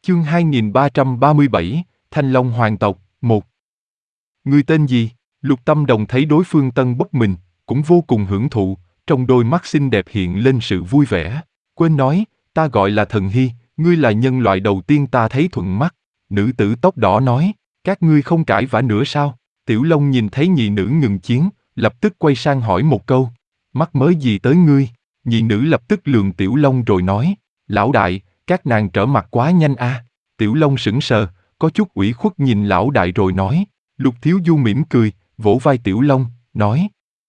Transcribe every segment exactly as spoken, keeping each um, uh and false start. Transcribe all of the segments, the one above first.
Chương hai nghìn ba trăm ba mươi bảy, Thanh Long Hoàng tộc, một. Ngươi tên gì? Lục Tâm Đồng thấy đối phương tân bốc mình, cũng vô cùng hưởng thụ, trong đôi mắt xinh đẹp hiện lên sự vui vẻ. Quên nói, ta gọi là Thần Hy, ngươi là nhân loại đầu tiên ta thấy thuận mắt. Nữ tử tóc đỏ nói, các ngươi không cãi vã nữa sao? Tiểu Long nhìn thấy nhị nữ ngừng chiến, lập tức quay sang hỏi một câu, mắc mớ gì tới ngươi? Nhị nữ lập tức lườm Tiểu Long rồi nói, lão đại, các nàng trở mặt quá nhanh a. À. Tiểu Long sững sờ, có chút ủy khuất nhìn lão đại rồi nói. Lục Thiếu Du mỉm cười, vỗ vai Tiểu Long, nói.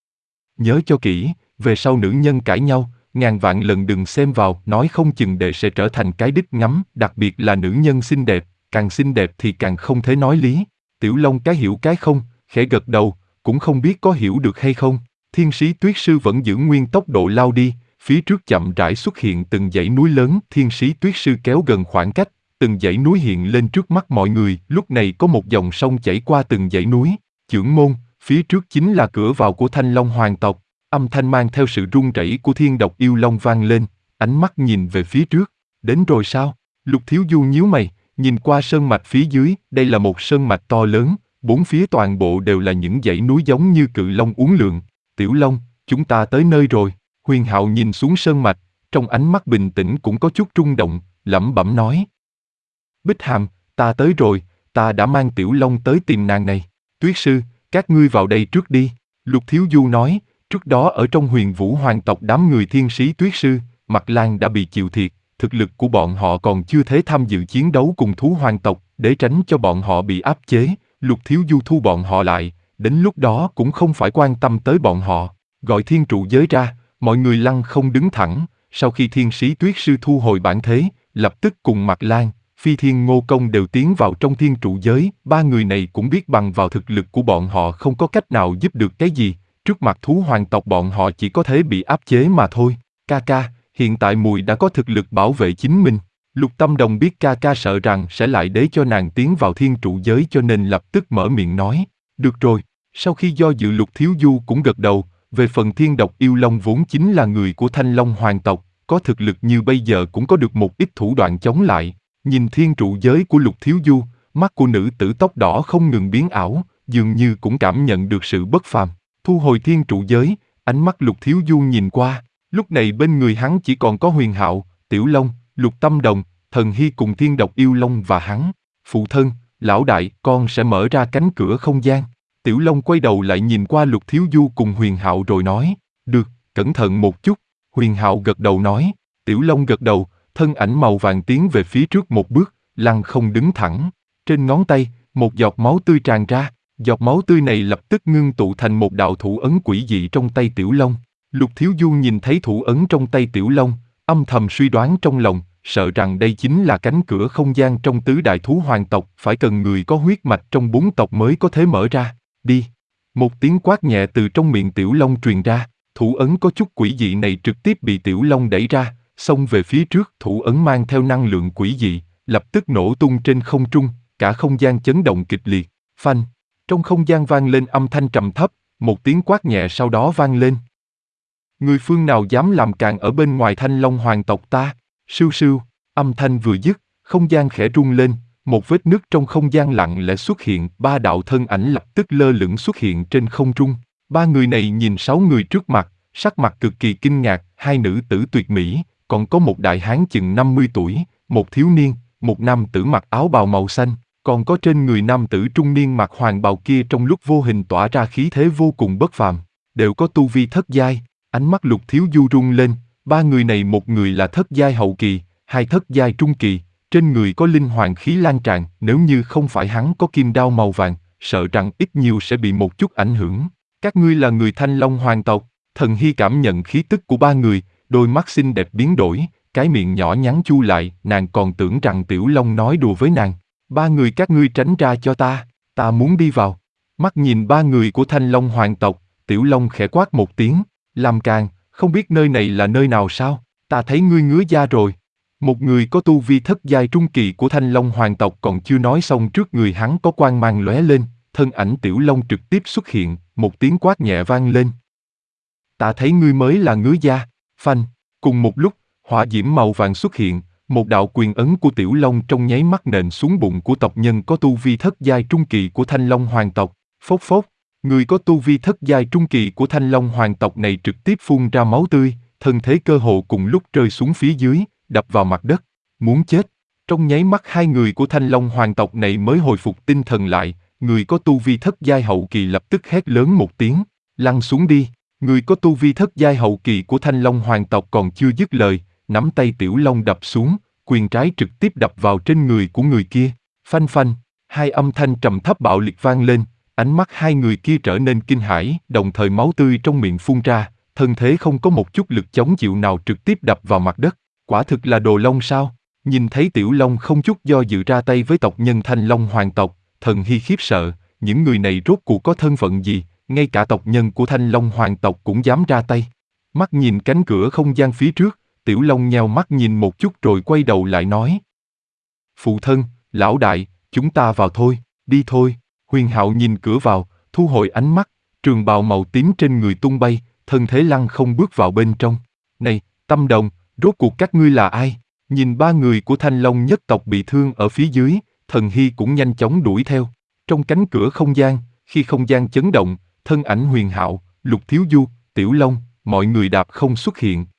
Nhớ cho kỹ, về sau nữ nhân cãi nhau, ngàn vạn lần đừng xem vào, nói không chừng đệ sẽ trở thành cái đích ngắm, đặc biệt là nữ nhân xinh đẹp, càng xinh đẹp thì càng không thể nói lý. Tiểu Long cái hiểu cái không, khẽ gật đầu, cũng không biết có hiểu được hay không. Thiên Sĩ Tuyết Sư vẫn giữ nguyên tốc độ lao đi, phía trước chậm rãi xuất hiện từng dãy núi lớn. Thiên Sĩ Tuyết Sư kéo gần khoảng cách, từng dãy núi hiện lên trước mắt mọi người. Lúc này có một dòng sông chảy qua từng dãy núi. Chưởng môn, phía trước chính là cửa vào của Thanh Long Hoàng tộc. Âm thanh mang theo sự rung rẩy của thiên độc yêu long vang lên, ánh mắt nhìn về phía trước. Đến rồi sao? Lục Thiếu Du nhíu mày, nhìn qua sơn mạch phía dưới. Đây là một sơn mạch to lớn, bốn phía toàn bộ đều là những dãy núi giống như cự long uốn lượn. Tiểu Long, chúng ta tới nơi rồi. Huyền Hạo nhìn xuống sơn mạch, trong ánh mắt bình tĩnh cũng có chút rung động, lẩm bẩm nói. Bích Hàm, ta tới rồi, ta đã mang Tiểu Long tới tìm nàng này. Tuyết Sư, các ngươi vào đây trước đi. Lục Thiếu Du nói, trước đó ở trong Huyền Vũ Hoàng tộc đám người Thiên Sĩ Tuyết Sư, Mặc Lan đã bị chịu thiệt, thực lực của bọn họ còn chưa thể tham dự chiến đấu cùng thú hoàng tộc, để tránh cho bọn họ bị áp chế, Lục Thiếu Du thu bọn họ lại, đến lúc đó cũng không phải quan tâm tới bọn họ. Gọi thiên trụ giới ra, mọi người lăng không đứng thẳng, sau khi Thiên Sĩ Tuyết Sư thu hồi bản thế, lập tức cùng Mặc Lan, Phi Thiên Ngô Công đều tiến vào trong thiên trụ giới. Ba người này cũng biết bằng vào thực lực của bọn họ không có cách nào giúp được cái gì, trước mặt thú hoàng tộc bọn họ chỉ có thể bị áp chế mà thôi. Ca ca, hiện tại mùi đã có thực lực bảo vệ chính mình. Lục Tâm Đồng biết ca ca sợ rằng sẽ lại để cho nàng tiến vào thiên trụ giới cho nên lập tức mở miệng nói, được rồi. Sau khi do dự Lục Thiếu Du cũng gật đầu, về phần thiên độc yêu long vốn chính là người của Thanh Long Hoàng tộc, có thực lực như bây giờ cũng có được một ít thủ đoạn chống lại. Nhìn thiên trụ giới của Lục Thiếu Du, mắt của nữ tử tóc đỏ không ngừng biến ảo, dường như cũng cảm nhận được sự bất phàm. Thu hồi thiên trụ giới, ánh mắt Lục Thiếu Du nhìn qua, lúc này bên người hắn chỉ còn có Huyền Hạo, Tiểu Long, Lục Tâm Đồng, Thần Hy cùng thiên độc yêu long và hắn. Phụ thân, lão đại, con sẽ mở ra cánh cửa không gian. Tiểu Long quay đầu lại nhìn qua Lục Thiếu Du cùng Huyền Hạo rồi nói, được, cẩn thận một chút. Huyền Hạo gật đầu nói, Tiểu Long gật đầu, thân ảnh màu vàng tiến về phía trước một bước, lăng không đứng thẳng. Trên ngón tay, một giọt máu tươi tràn ra, giọt máu tươi này lập tức ngưng tụ thành một đạo thủ ấn quỷ dị trong tay Tiểu Long. Lục Thiếu Du nhìn thấy thủ ấn trong tay Tiểu Long, âm thầm suy đoán trong lòng, sợ rằng đây chính là cánh cửa không gian trong tứ đại thú hoàng tộc, phải cần người có huyết mạch trong bốn tộc mới có thể mở ra. Đi. Một tiếng quát nhẹ từ trong miệng Tiểu Long truyền ra, thủ ấn có chút quỷ dị này trực tiếp bị Tiểu Long đẩy ra, xông về phía trước. Thủ ấn mang theo năng lượng quỷ dị, lập tức nổ tung trên không trung, cả không gian chấn động kịch liệt. Phanh. Trong không gian vang lên âm thanh trầm thấp, một tiếng quát nhẹ sau đó vang lên. Người phương nào dám làm càn ở bên ngoài Thanh Long Hoàng tộc ta? Sưu sưu, âm thanh vừa dứt, không gian khẽ rung lên, một vết nứt trong không gian lặng lẽ xuất hiện, ba đạo thân ảnh lập tức lơ lửng xuất hiện trên không trung. Ba người này nhìn sáu người trước mặt, sắc mặt cực kỳ kinh ngạc, hai nữ tử tuyệt mỹ, còn có một đại hán chừng năm mươi tuổi, một thiếu niên, một nam tử mặc áo bào màu xanh, còn có trên người nam tử trung niên mặc hoàng bào kia trong lúc vô hình tỏa ra khí thế vô cùng bất phàm, đều có tu vi thất giai. Ánh mắt Lục Thiếu Du rung lên, ba người này một người là thất giai hậu kỳ, hai thất giai trung kỳ, trên người có linh hoàng khí lan tràn, nếu như không phải hắn có kim đao màu vàng, sợ rằng ít nhiều sẽ bị một chút ảnh hưởng. Các ngươi là người Thanh Long Hoàng tộc. Thần Hy cảm nhận khí tức của ba người, đôi mắt xinh đẹp biến đổi, cái miệng nhỏ nhắn chu lại, nàng còn tưởng rằng Tiểu Long nói đùa với nàng. Ba người các ngươi tránh ra cho ta, ta muốn đi vào. Mắt nhìn ba người của Thanh Long Hoàng tộc, Tiểu Long khẽ quát một tiếng, làm càn, không biết nơi này là nơi nào sao, ta thấy ngươi ngứa da rồi. Một người có tu vi thất giai trung kỳ của Thanh Long Hoàng tộc còn chưa nói xong trước người hắn có quang mang lóe lên, thân ảnh Tiểu Long trực tiếp xuất hiện, một tiếng quát nhẹ vang lên. Ta thấy ngươi mới là ngứa da. Phanh, cùng một lúc, hỏa diễm màu vàng xuất hiện, Một đạo quyền ấn của Tiểu Long trong nháy mắt nện xuống bụng của tộc nhân có tu vi thất giai trung kỳ của Thanh Long hoàng tộc. Phốc phốc, người có tu vi thất giai trung kỳ của Thanh Long hoàng tộc này trực tiếp phun ra máu tươi, thân thế cơ hồ cùng lúc rơi xuống phía dưới, đập vào mặt đất. Muốn chết. Trong nháy mắt hai người của Thanh Long hoàng tộc này mới hồi phục tinh thần lại, người có tu vi thất giai hậu kỳ lập tức hét lớn một tiếng, lăn xuống đi. Người có tu vi thất giai hậu kỳ của Thanh Long hoàng tộc còn chưa dứt lời, nắm tay Tiểu Long đập xuống, quyền trái trực tiếp đập vào trên người của người kia. Phanh phanh, hai âm thanh trầm thấp bạo liệt vang lên, ánh mắt hai người kia trở nên kinh hãi, đồng thời máu tươi trong miệng phun ra, thân thế không có một chút lực chống chịu nào trực tiếp đập vào mặt đất. Quả thực là đồ long sao? Nhìn thấy Tiểu Long không chút do dự ra tay với tộc nhân Thanh Long hoàng tộc, Thần Hy khiếp sợ, những người này rốt cuộc có thân phận gì, ngay cả tộc nhân của Thanh Long hoàng tộc cũng dám ra tay. Mắt nhìn cánh cửa không gian phía trước, Tiểu Long nheo mắt nhìn một chút rồi quay đầu lại nói. Phụ thân, lão đại, chúng ta vào thôi, đi thôi. Huyền Hạo nhìn cửa vào, thu hồi ánh mắt, trường bào màu tím trên người tung bay, thân thế lăng không bước vào bên trong. Này, Tâm Đồng, rốt cuộc các ngươi là ai? Nhìn ba người của Thanh Long nhất tộc bị thương ở phía dưới, Thần Hy cũng nhanh chóng đuổi theo. Trong cánh cửa không gian, khi không gian chấn động, thân ảnh Huyền Hạo, Lục Thiếu Du, Tiểu Long, mọi người đạp không xuất hiện.